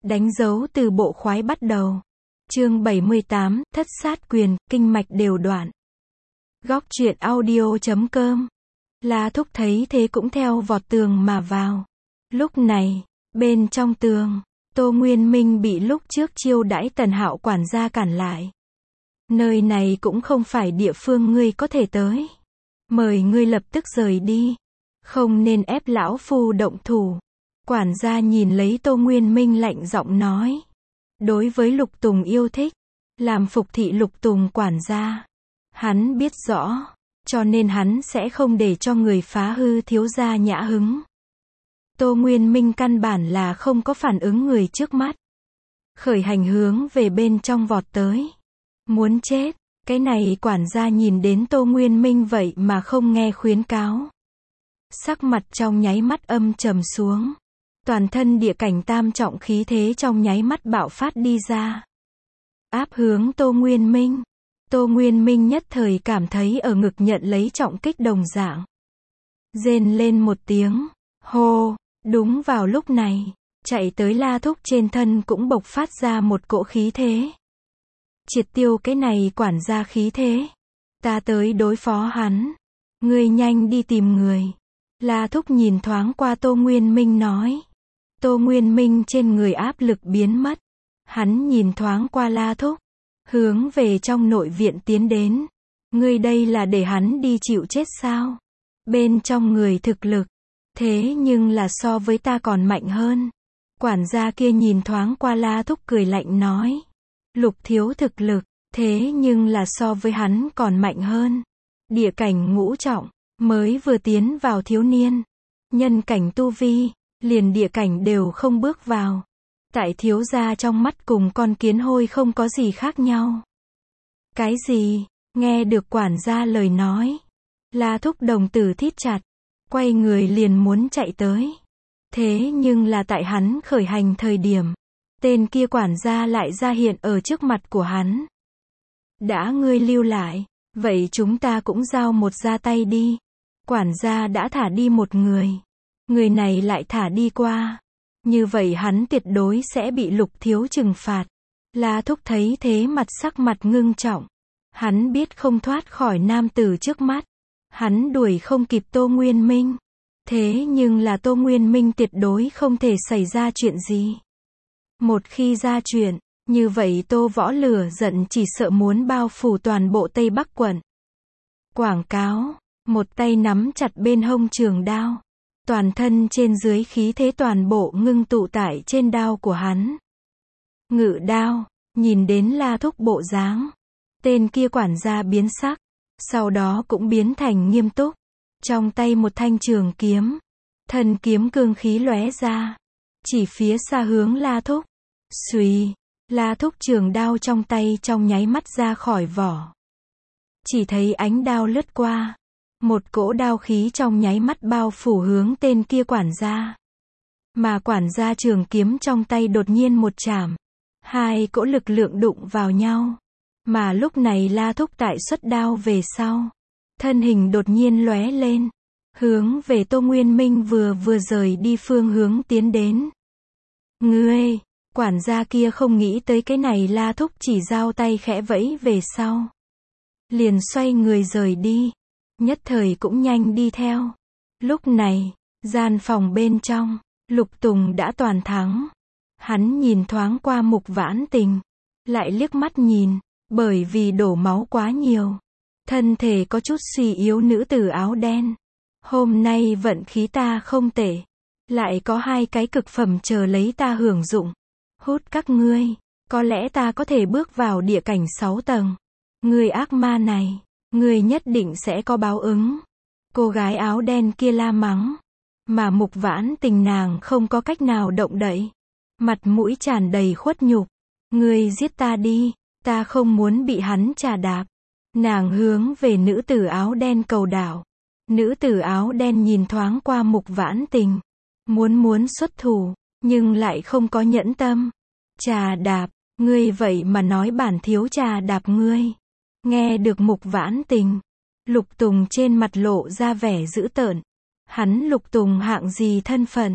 Đánh dấu từ bộ khoái bắt đầu. Chương 78, thất sát quyền, kinh mạch đều đoạn. Góc truyện audio.com. La Thúc thấy thế cũng theo vọt tường mà vào. Lúc này, bên trong tường, Tô Nguyên Minh bị lúc trước chiêu đãi Tần Hạo quản gia cản lại. Nơi này cũng không phải địa phương ngươi có thể tới. Mời ngươi lập tức rời đi. Không nên ép lão phu động thủ. Quản gia nhìn lấy Tô Nguyên Minh lạnh giọng nói. Đối với Lục Tùng yêu thích, làm phục thị Lục Tùng quản gia. Hắn biết rõ, cho nên hắn sẽ không để cho người phá hư thiếu gia nhã hứng. Tô Nguyên Minh căn bản là không có phản ứng người trước mắt. Khởi hành hướng về bên trong vọt tới. Muốn chết, cái này quản gia nhìn đến Tô Nguyên Minh vậy mà không nghe khuyến cáo. Sắc mặt trong nháy mắt âm trầm xuống. Toàn thân địa cảnh tam trọng khí thế trong nháy mắt bạo phát đi ra. Áp hướng Tô Nguyên Minh. Tô Nguyên Minh nhất thời cảm thấy ở ngực nhận lấy trọng kích đồng dạng. Rên lên một tiếng. Hô, đúng vào lúc này, chạy tới La Thúc trên thân cũng bộc phát ra một cỗ khí thế. Triệt tiêu cái này quản gia khí thế. Ta tới đối phó hắn. Ngươi nhanh đi tìm người. La Thúc nhìn thoáng qua Tô Nguyên Minh nói. Tô Nguyên Minh trên người áp lực biến mất. Hắn nhìn thoáng qua La Thúc. Hướng về trong nội viện tiến đến. Ngươi đây là để hắn đi chịu chết sao? Bên trong người thực lực. Thế nhưng là so với ta còn mạnh hơn. Quản gia kia nhìn thoáng qua La Thúc cười lạnh nói. Lục thiếu thực lực. Thế nhưng là so với hắn còn mạnh hơn. Địa cảnh ngũ trọng. Mới vừa tiến vào thiếu niên. Nhân cảnh tu vi. Liền địa cảnh đều không bước vào. Tại thiếu gia trong mắt cùng con kiến hôi không có gì khác nhau. Cái gì? Nghe được quản gia lời nói. La Thúc đồng tử thít chặt. Quay người liền muốn chạy tới. Thế nhưng là tại hắn khởi hành thời điểm. Tên kia quản gia lại ra hiện ở trước mặt của hắn. Đã ngươi lưu lại. Vậy chúng ta cũng giao một ra tay đi. Quản gia đã thả đi một người. Người này lại thả đi qua. Như vậy hắn tuyệt đối sẽ bị Lục thiếu trừng phạt. La Thúc thấy thế sắc mặt ngưng trọng. Hắn biết không thoát khỏi nam tử trước mắt. Hắn đuổi không kịp Tô Nguyên Minh. Thế nhưng là Tô Nguyên Minh tuyệt đối không thể xảy ra chuyện gì. Một khi ra chuyện, như vậy Tô Võ lửa giận chỉ sợ muốn bao phủ toàn bộ Tây Bắc quận. Quảng cáo, một tay nắm chặt bên hông trường đao. Toàn thân trên dưới khí thế toàn bộ ngưng tụ tại trên đao của hắn. Ngự đao, nhìn đến La Thúc bộ dáng. Tên kia quản gia biến sắc. Sau đó cũng biến thành nghiêm túc. Trong tay một thanh trường kiếm. Thân kiếm cương khí lóe ra. Chỉ phía xa hướng La Thúc. Xuy, La Thúc trường đao trong tay trong nháy mắt ra khỏi vỏ. Chỉ thấy ánh đao lướt qua. Một cỗ đao khí trong nháy mắt bao phủ hướng tên kia quản gia. Mà quản gia trường kiếm trong tay đột nhiên một chạm. Hai cỗ lực lượng đụng vào nhau. Mà lúc này La Thúc tại xuất đao về sau. Thân hình đột nhiên lóe lên. Hướng về Tô Nguyên Minh vừa rời đi phương hướng tiến đến. Ngươi, quản gia kia không nghĩ tới cái này La Thúc chỉ giao tay khẽ vẫy về sau. Liền xoay người rời đi. Nhất thời cũng nhanh đi theo. Lúc này, gian phòng bên trong, Lục Tùng đã toàn thắng. Hắn nhìn thoáng qua Mục Vãn Tình. Lại liếc mắt nhìn, bởi vì đổ máu quá nhiều. Thân thể có chút suy yếu nữ tử áo đen. Hôm nay vận khí ta không tệ. Lại có hai cái cực phẩm chờ lấy ta hưởng dụng. Hút các ngươi, có lẽ ta có thể bước vào địa cảnh 6 tầng. Ngươi ác ma này. Ngươi nhất định sẽ có báo ứng. Cô gái áo đen kia la mắng. Mà Mục Vãn Tình nàng không có cách nào động đậy. Mặt mũi tràn đầy khuất nhục. Ngươi giết ta đi. Ta không muốn bị hắn trà đạp. Nàng hướng về nữ tử áo đen cầu đảo. Nữ tử áo đen nhìn thoáng qua Mục Vãn Tình. Muốn xuất thủ. Nhưng lại không có nhẫn tâm. Trà đạp. Ngươi vậy mà nói bản thiếu trà đạp ngươi. Nghe được Mục Vãn Tình, Lục Tùng trên mặt lộ ra vẻ dữ tợn. Hắn Lục Tùng hạng gì thân phận?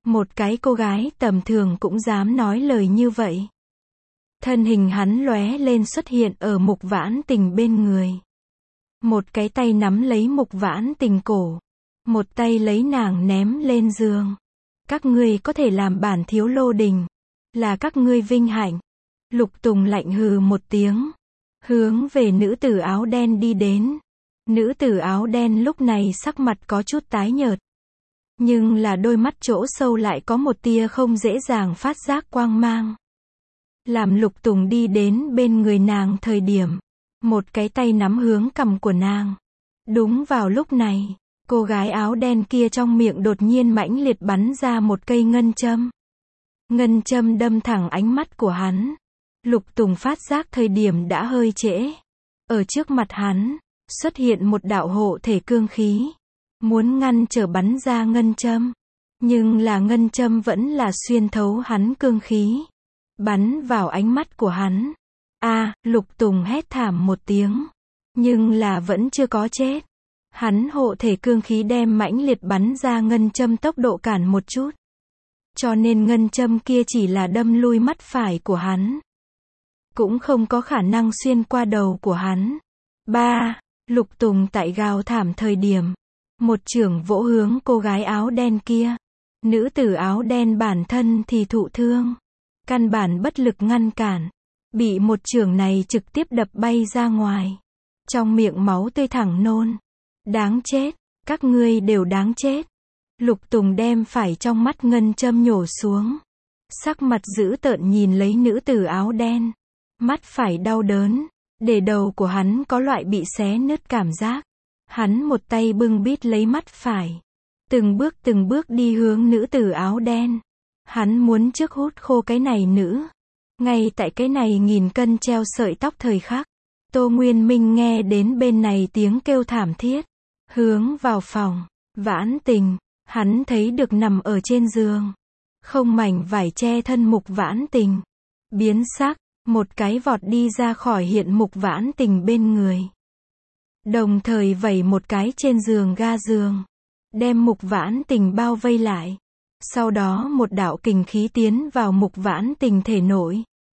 Một cái cô gái tầm thường cũng dám nói lời như vậy. Thân hình hắn lóe lên xuất hiện ở Mục Vãn Tình bên người. Một cái tay nắm lấy Mục Vãn Tình cổ. Một tay lấy nàng ném lên giường. Các ngươi có thể làm bản thiếu lô đình. Là các ngươi vinh hạnh. Lục Tùng lạnh hừ một tiếng. Hướng về nữ tử áo đen đi đến. Nữ tử áo đen lúc này sắc mặt có chút tái nhợt. Nhưng là đôi mắt chỗ sâu lại có một tia không dễ dàng phát giác quang mang. Làm Lục Tùng đi đến bên người nàng thời điểm. Một cái tay nắm hướng cằm của nàng. Đúng vào lúc này, cô gái áo đen kia trong miệng đột nhiên mãnh liệt bắn ra một cây ngân châm. Ngân châm đâm thẳng ánh mắt của hắn. Lục Tùng phát giác thời điểm đã hơi trễ. Ở trước mặt hắn, xuất hiện một đạo hộ thể cương khí. Muốn ngăn trở bắn ra ngân châm. Nhưng là ngân châm vẫn là xuyên thấu hắn cương khí. Bắn vào ánh mắt của hắn. Lục Tùng hét thảm một tiếng. Nhưng là vẫn chưa có chết. Hắn hộ thể cương khí đem mãnh liệt bắn ra ngân châm tốc độ cản một chút. Cho nên ngân châm kia chỉ là đâm lui mắt phải của hắn. Cũng không có khả năng xuyên qua đầu của hắn. Lục Tùng tại gào thảm thời điểm. Một chưởng vỗ hướng cô gái áo đen kia. Nữ tử áo đen bản thân thì thụ thương. Căn bản bất lực ngăn cản. Bị một chưởng này trực tiếp đập bay ra ngoài. Trong miệng máu tươi thẳng nôn. Đáng chết, các ngươi đều đáng chết. Lục Tùng đem phải trong mắt ngân châm nhổ xuống. Sắc mặt dữ tợn nhìn lấy nữ tử áo đen. Mắt phải đau đớn. Để đầu của hắn có loại bị xé nứt cảm giác. Hắn một tay bưng bít lấy mắt phải. Từng bước đi hướng nữ tử áo đen. Hắn muốn trước hút khô cái này nữ. Ngay tại cái này nghìn cân treo sợi tóc thời khắc. Tô Nguyên Minh nghe đến bên này tiếng kêu thảm thiết. Hướng vào phòng. Vãn Tình. Hắn thấy được nằm ở trên giường. Không mảnh vải che thân Mục Vãn Tình. Biến sắc. Một cái vọt đi ra khỏi hiện Mục Vãn Tình bên người. Đồng thời vẩy một cái trên giường ga giường. Đem Mục Vãn Tình bao vây lại. Sau đó một đạo kình khí tiến vào Mục Vãn Tình thể nội.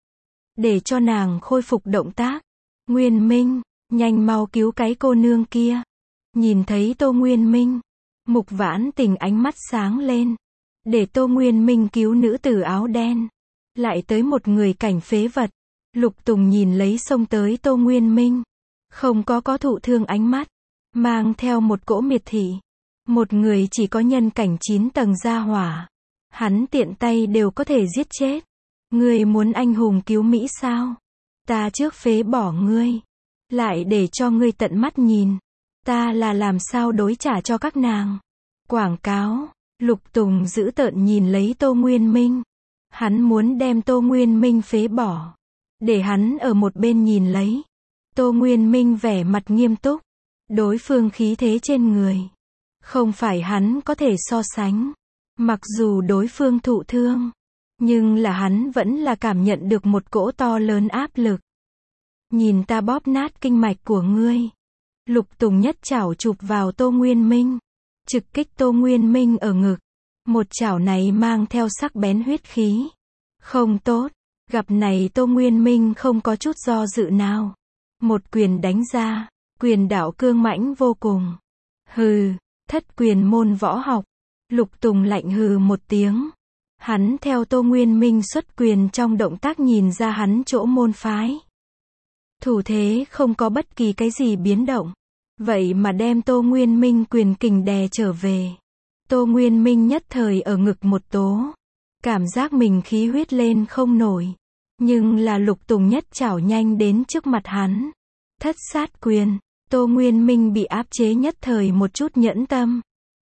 Để cho nàng khôi phục động tác. Nguyên Minh, nhanh mau cứu cái cô nương kia. Nhìn thấy Tô Nguyên Minh. Mục Vãn Tình ánh mắt sáng lên. Để Tô Nguyên Minh cứu nữ tử áo đen. Lại tới một người cảnh phế vật. Lục Tùng nhìn lấy xông tới Tô Nguyên Minh. Không có thụ thương ánh mắt. Mang theo một cỗ miệt thị. Một người chỉ có nhân cảnh 9 tầng gia hỏa. Hắn tiện tay đều có thể giết chết. Ngươi muốn anh hùng cứu Mỹ sao? Ta trước phế bỏ ngươi. Lại để cho ngươi tận mắt nhìn. Ta là làm sao đối trả cho các nàng. Quảng cáo. Lục Tùng dữ tợn nhìn lấy Tô Nguyên Minh. Hắn muốn đem Tô Nguyên Minh phế bỏ. Để hắn ở một bên nhìn lấy. Tô Nguyên Minh vẻ mặt nghiêm túc. Đối phương khí thế trên người. Không phải hắn có thể so sánh. Mặc dù đối phương thụ thương. Nhưng là hắn vẫn là cảm nhận được một cỗ to lớn áp lực. Nhìn ta bóp nát kinh mạch của ngươi. Lục Tùng nhất chảo chụp vào Tô Nguyên Minh. Trực kích Tô Nguyên Minh ở ngực. Một chảo này mang theo sắc bén huyết khí. Không tốt. Gặp này Tô Nguyên Minh không có chút do dự nào. Một quyền đánh ra. Quyền đạo cương mãnh vô cùng. Hừ, thất quyền môn võ học. Lục Tùng lạnh hừ một tiếng. Hắn theo Tô Nguyên Minh xuất quyền trong động tác nhìn ra hắn chỗ môn phái. Thủ thế không có bất kỳ cái gì biến động. Vậy mà đem Tô Nguyên Minh quyền kình đè trở về. Tô Nguyên Minh nhất thời ở ngực một tố. Cảm giác mình khí huyết lên không nổi. Nhưng là Lục Tùng nhất chảo nhanh đến trước mặt hắn. Thất sát quyền. Tô Nguyên Minh bị áp chế nhất thời một chút nhẫn tâm.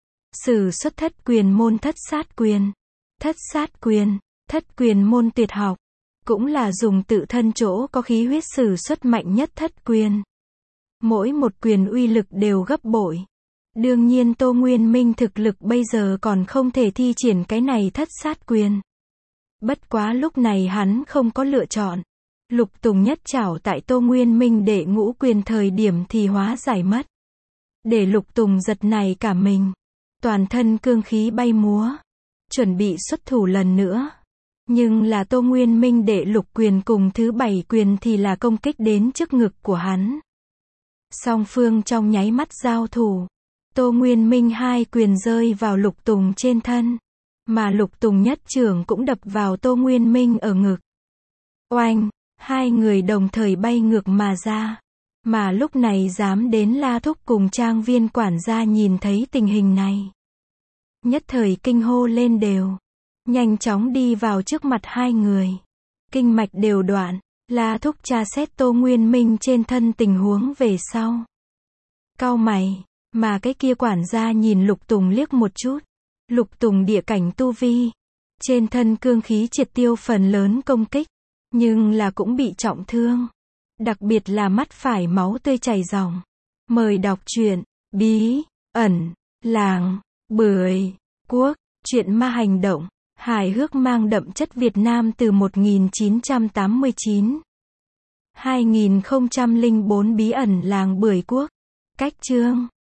Sử xuất thất quyền môn thất sát quyền. Thất sát quyền, thất quyền môn tuyệt học. Cũng là dùng tự thân chỗ có khí huyết sử xuất mạnh nhất thất quyền. Mỗi một quyền uy lực đều gấp bội. Đương nhiên Tô Nguyên Minh thực lực bây giờ còn không thể thi triển cái này thất sát quyền. Bất quá lúc này hắn không có lựa chọn. Lục Tùng nhất chảo tại Tô Nguyên Minh đệ ngũ quyền thời điểm thì hóa giải mất. Để Lục Tùng giật này cả mình. Toàn thân cương khí bay múa. chuẩn bị xuất thủ lần nữa. Nhưng là Tô Nguyên Minh đệ lục quyền cùng thứ 7 quyền thì là công kích đến trước ngực của hắn. Song phương trong nháy mắt giao thủ. Tô Nguyên Minh 2 quyền rơi vào Lục Tùng trên thân. Mà Lục Tùng nhất chưởng cũng đập vào Tô Nguyên Minh ở ngực. Oanh, hai người đồng thời bay ngược mà ra. Mà lúc này dám đến La Thúc cùng Trang Viên quản gia nhìn thấy tình hình này. Nhất thời kinh hô lên đều. Nhanh chóng đi vào trước mặt hai người. Kinh mạch đều đoạn. La Thúc tra xét Tô Nguyên Minh trên thân tình huống về sau. Cau mày, mà cái kia quản gia nhìn Lục Tùng liếc một chút. Lục Tùng địa cảnh tu vi. Trên thân cương khí triệt tiêu phần lớn công kích. Nhưng là cũng bị trọng thương. Đặc biệt là mắt phải máu tươi chảy ròng. Mời đọc truyện Bí ẩn làng Bưởi Quốc. Truyện ma hành động. Hài hước mang đậm chất Việt Nam từ 1989. 2004 Bí ẩn làng Bưởi Quốc. Cách chương